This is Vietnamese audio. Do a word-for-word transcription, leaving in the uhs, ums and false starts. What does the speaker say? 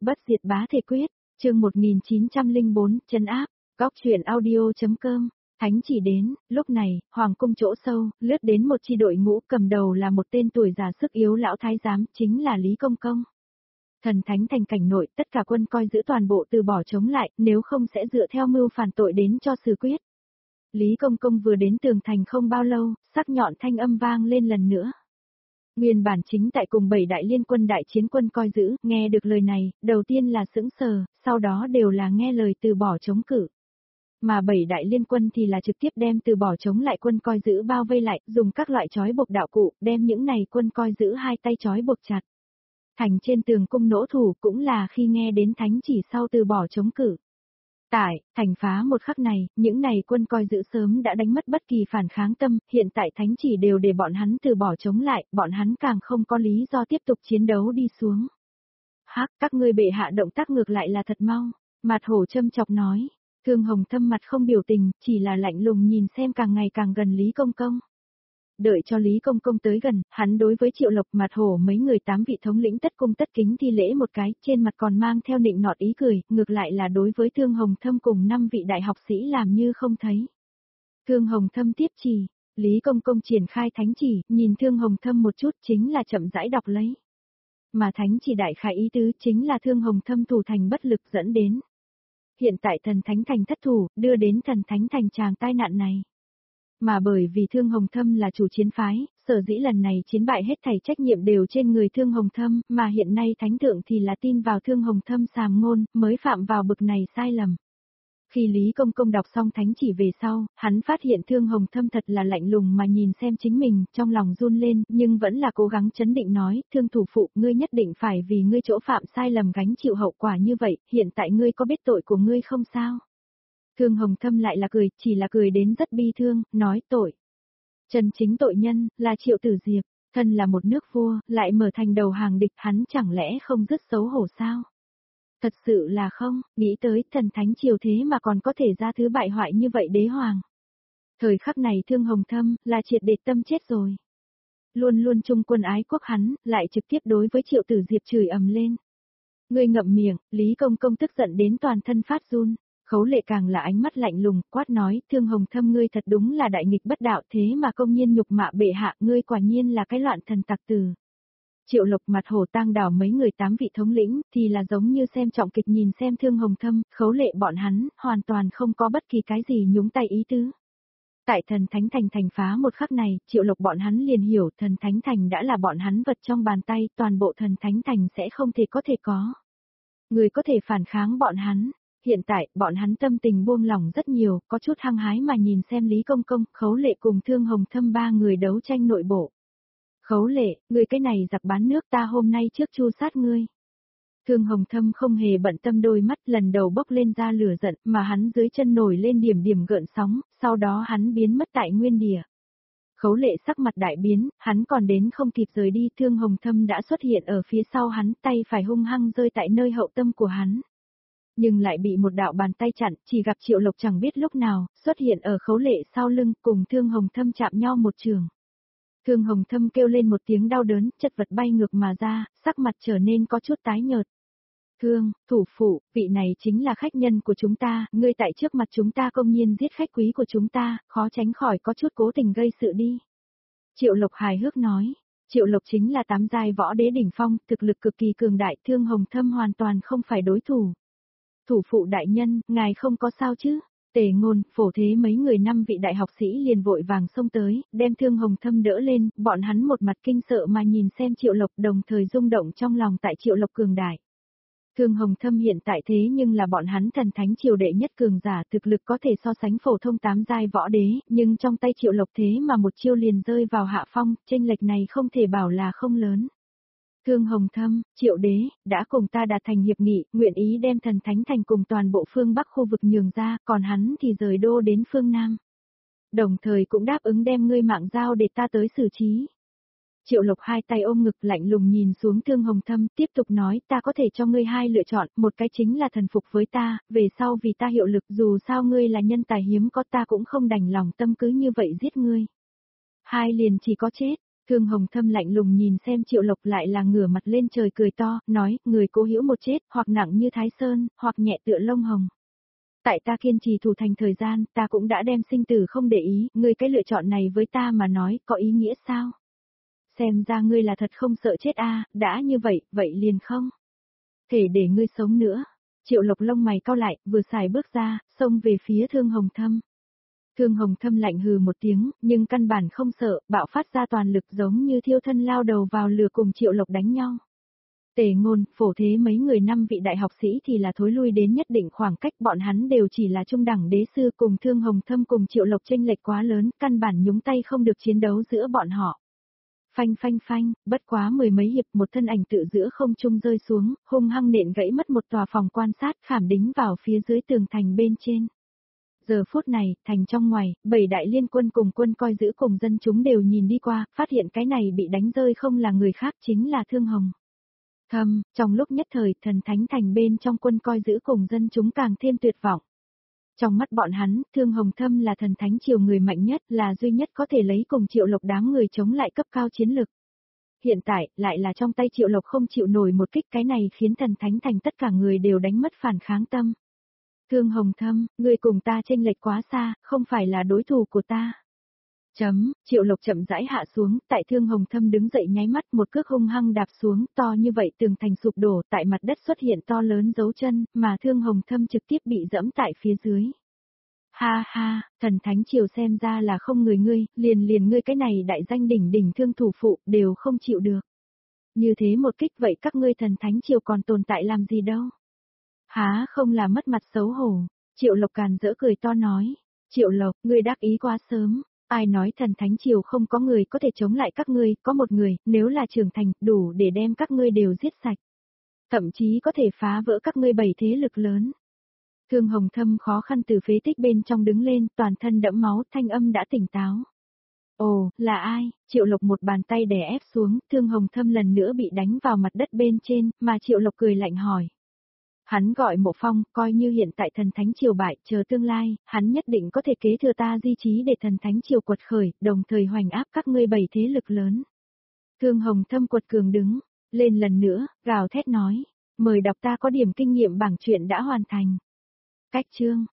Bất diệt bá thể quyết, chương một nghìn chín trăm lẻ bốn, trấn áp, góc truyện audio.com. Thánh chỉ đến, lúc này, hoàng cung chỗ sâu, lướt đến một chi đội ngũ, cầm đầu là một tên tuổi già sức yếu lão thái giám, chính là Lý Công Công. Thần thánh thành cảnh nội, tất cả quân coi giữ toàn bộ từ bỏ chống lại, nếu không sẽ dựa theo mưu phản tội đến cho xử quyết. Lý Công Công vừa đến tường thành không bao lâu, sắc nhọn thanh âm vang lên lần nữa. Nguyên bản chính tại cùng bảy đại liên quân đại chiến quân coi giữ, nghe được lời này, đầu tiên là sững sờ, sau đó đều là nghe lời từ bỏ chống cự. Mà bảy đại liên quân thì là trực tiếp đem từ bỏ chống lại quân coi giữ bao vây lại, dùng các loại trói buộc đạo cụ, đem những này quân coi giữ hai tay trói buộc chặt. Thành trên tường cung nỗ thủ cũng là khi nghe đến thánh chỉ sau từ bỏ chống cự. Tại, thành phá một khắc này, những này quân coi giữ sớm đã đánh mất bất kỳ phản kháng tâm, hiện tại thánh chỉ đều để bọn hắn từ bỏ chống lại, bọn hắn càng không có lý do tiếp tục chiến đấu đi xuống. Hắc, các ngươi bệ hạ động tác ngược lại là thật mau, Mạt Hổ châm chọc nói. Thương Hồng Thâm mặt không biểu tình, chỉ là lạnh lùng nhìn xem càng ngày càng gần Lý Công Công. Đợi cho Lý Công Công tới gần, hắn đối với Triệu Lộc Mạt Hổ mấy người tám vị thống lĩnh tất cung tất kính thi lễ một cái, trên mặt còn mang theo nịnh nọt ý cười, ngược lại là đối với Thương Hồng Thâm cùng năm vị đại học sĩ làm như không thấy. Thương Hồng Thâm tiếp chỉ, Lý Công Công triển khai thánh chỉ, nhìn Thương Hồng Thâm một chút chính là chậm rãi đọc lấy. Mà thánh chỉ đại khái ý tứ chính là Thương Hồng Thâm thủ thành bất lực dẫn đến. Hiện tại thần thánh thành thất thủ, đưa đến thần thánh thành tràng tai nạn này. Mà bởi vì Thương Hồng Thâm là chủ chiến phái, sở dĩ lần này chiến bại hết thảy trách nhiệm đều trên người Thương Hồng Thâm, mà hiện nay thánh thượng thì là tin vào Thương Hồng Thâm sàm ngôn, mới phạm vào bực này sai lầm. Khi Lý Công Công đọc xong thánh chỉ về sau, hắn phát hiện Thương Hồng Thâm thật là lạnh lùng mà nhìn xem chính mình, trong lòng run lên, nhưng vẫn là cố gắng chấn định nói, Thương thủ phụ, ngươi nhất định phải vì ngươi chỗ phạm sai lầm gánh chịu hậu quả như vậy, hiện tại ngươi có biết tội của ngươi không sao? Thương Hồng Thâm lại là cười, chỉ là cười đến rất bi thương, nói tội. Chân chính tội nhân, là Triệu Tử Diệp, thân là một nước vua, lại mở thành đầu hàng địch, hắn chẳng lẽ không rất xấu hổ sao? Thật sự là không, nghĩ tới thần thánh triều thế mà còn có thể ra thứ bại hoại như vậy đế hoàng. Thời khắc này Thương Hồng Thâm, là triệt để tâm chết rồi. Luôn luôn trung quân ái quốc hắn, lại trực tiếp đối với Triệu Tử Diệp chửi ầm lên. Ngươi ngậm miệng, Lý Công Công tức giận đến toàn thân phát run. Khấu Lệ càng là ánh mắt lạnh lùng, quát nói, Thương Hồng Thâm ngươi thật đúng là đại nghịch bất đạo thế mà công nhiên nhục mạ bệ hạ, ngươi quả nhiên là cái loạn thần tặc tử. Triệu Lộc Mạt Hổ Tang Đảo mấy người tám vị thống lĩnh, thì là giống như xem trọng kịch nhìn xem Thương Hồng Thâm, Khấu Lệ bọn hắn, hoàn toàn không có bất kỳ cái gì nhúng tay ý tứ. Tại thần thánh thành thành phá một khắc này, Triệu Lộc bọn hắn liền hiểu thần thánh thành đã là bọn hắn vật trong bàn tay, toàn bộ thần thánh thành sẽ không thể có thể có. Người có thể phản kháng bọn hắn. Hiện tại, bọn hắn tâm tình buông lỏng rất nhiều, có chút hăng hái mà nhìn xem Lý Công Công, Khấu Lệ cùng Thương Hồng Thâm ba người đấu tranh nội bộ. Khấu Lệ, ngươi cái này giặc bán nước ta hôm nay trước chu sát ngươi. Thương Hồng Thâm không hề bận tâm đôi mắt lần đầu bốc lên ra lửa giận mà hắn dưới chân nổi lên điểm điểm gợn sóng, sau đó hắn biến mất tại nguyên địa. Khấu Lệ sắc mặt đại biến, hắn còn đến không kịp rời đi, Thương Hồng Thâm đã xuất hiện ở phía sau hắn, tay phải hung hăng rơi tại nơi hậu tâm của hắn. Nhưng lại bị một đạo bàn tay chặn, chỉ gặp Triệu Lộc chẳng biết lúc nào, xuất hiện ở Khấu Lệ sau lưng, cùng Thương Hồng Thâm chạm nhau một trường. Thương Hồng Thâm kêu lên một tiếng đau đớn, chất vật bay ngược mà ra, sắc mặt trở nên có chút tái nhợt. Thương, thủ phụ, vị này chính là khách nhân của chúng ta, ngươi tại trước mặt chúng ta công nhiên giết khách quý của chúng ta, khó tránh khỏi có chút cố tình gây sự đi. Triệu Lộc hài hước nói, Triệu Lộc chính là tám giai võ đế đỉnh phong, thực lực cực kỳ cường đại, Thương Hồng Thâm hoàn toàn không phải đối thủ. Thủ phụ đại nhân, ngài không có sao chứ? Tề Ngôn, Phổ Thế mấy người năm vị đại học sĩ liền vội vàng xông tới, đem Thương Hồng Thâm đỡ lên, bọn hắn một mặt kinh sợ mà nhìn xem Triệu Lộc đồng thời rung động trong lòng tại Triệu Lộc cường đại. Thương Hồng Thâm hiện tại thế nhưng là bọn hắn thần thánh triều đệ nhất cường giả thực lực có thể so sánh phổ thông tám giai võ đế, nhưng trong tay Triệu Lộc thế mà một chiêu liền rơi vào hạ phong, chênh lệch này không thể bảo là không lớn. Thương Hồng Thâm, Triệu đế, đã cùng ta đạt thành hiệp nghị, nguyện ý đem thần thánh thành cùng toàn bộ phương Bắc khu vực nhường ra, còn hắn thì rời đô đến phương Nam. Đồng thời cũng đáp ứng đem ngươi mạng giao để ta tới xử trí. Triệu Lộc hai tay ôm ngực lạnh lùng nhìn xuống Thương Hồng Thâm, tiếp tục nói ta có thể cho ngươi hai lựa chọn, một cái chính là thần phục với ta, về sau vì ta hiệu lực dù sao ngươi là nhân tài hiếm có ta cũng không đành lòng tâm cứ như vậy giết ngươi. Hai liền chỉ có chết. Thương Hồng Thâm lạnh lùng nhìn xem Triệu Lộc lại là ngửa mặt lên trời cười to, nói, người cố hữu một chết, hoặc nặng như Thái Sơn, hoặc nhẹ tựa lông hồng. Tại ta kiên trì thủ thành thời gian, ta cũng đã đem sinh tử không để ý, ngươi cái lựa chọn này với ta mà nói, có ý nghĩa sao? Xem ra ngươi là thật không sợ chết a, đã như vậy, vậy liền không thể để ngươi sống nữa. Triệu Lộc lông mày cau lại, vừa xài bước ra, xông về phía Thương Hồng Thâm. Thương Hồng Thâm lạnh hừ một tiếng, nhưng căn bản không sợ, bạo phát ra toàn lực giống như thiêu thân lao đầu vào lửa cùng Triệu Lộc đánh nhau. Tề Ngôn, Phổ Thế mấy người năm vị đại học sĩ thì là thối lui đến nhất định khoảng cách, bọn hắn đều chỉ là trung đẳng đế sư, cùng Thương Hồng Thâm cùng Triệu Lộc chênh lệch quá lớn, căn bản nhúng tay không được chiến đấu giữa bọn họ. Phanh phanh phanh, bất quá mười mấy hiệp, một thân ảnh tự giữa không trung rơi xuống, hung hăng nện gãy mất một tòa phòng quan sát, khảm đính vào phía dưới tường thành bên trên. Giờ phút này, thành trong ngoài, bảy đại liên quân cùng quân coi giữ cùng dân chúng đều nhìn đi qua, phát hiện cái này bị đánh rơi không là người khác, chính là Thương Hồng Thâm. Trong lúc nhất thời, thần thánh thành bên trong quân coi giữ cùng dân chúng càng thêm tuyệt vọng. Trong mắt bọn hắn, Thương Hồng Thâm là thần thánh triều người mạnh nhất, là duy nhất có thể lấy cùng Triệu Lộc đám người chống lại cấp cao chiến lực. Hiện tại, lại là trong tay Triệu Lộc không chịu nổi một kích, cái này khiến thần thánh thành tất cả người đều đánh mất phản kháng tâm. Thương Hồng Thâm, ngươi cùng ta chênh lệch quá xa, không phải là đối thủ của ta. Chấm, Triệu Lộc chậm rãi hạ xuống, tại Thương Hồng Thâm đứng dậy nháy mắt, một cước hung hăng đạp xuống, to như vậy tường thành sụp đổ, tại mặt đất xuất hiện to lớn dấu chân, mà Thương Hồng Thâm trực tiếp bị dẫm tại phía dưới. Ha ha, thần thánh triều xem ra là không người ngươi, liền liền ngươi cái này đại danh đỉnh đỉnh thương thủ phụ, đều không chịu được. Như thế một kích vậy các ngươi thần thánh triều còn tồn tại làm gì đâu. Há không là mất mặt xấu hổ. Triệu Lộc càn rỡ cười to nói. Triệu Lộc, ngươi đắc ý quá sớm. Ai nói thần thánh triều không có người có thể chống lại các ngươi, có một người, nếu là trưởng thành, đủ để đem các ngươi đều giết sạch. Thậm chí có thể phá vỡ các ngươi bảy thế lực lớn. Thương Hồng Thâm khó khăn từ phế tích bên trong đứng lên, toàn thân đẫm máu, thanh âm đã tỉnh táo. Ồ, là ai? Triệu Lộc một bàn tay đè ép xuống, Thương Hồng Thâm lần nữa bị đánh vào mặt đất bên trên, mà Triệu Lộc cười lạnh hỏi. Hắn gọi Mộ Phong, coi như hiện tại thần thánh triều bại, chờ tương lai, hắn nhất định có thể kế thừa ta di trí để thần thánh triều quật khởi, đồng thời hoành áp các ngươi bảy thế lực lớn. Thương Hồng Thâm quật cường đứng, lên lần nữa, gào thét nói, mời đọc ta có điểm kinh nghiệm bảng truyện đã hoàn thành. Cách chương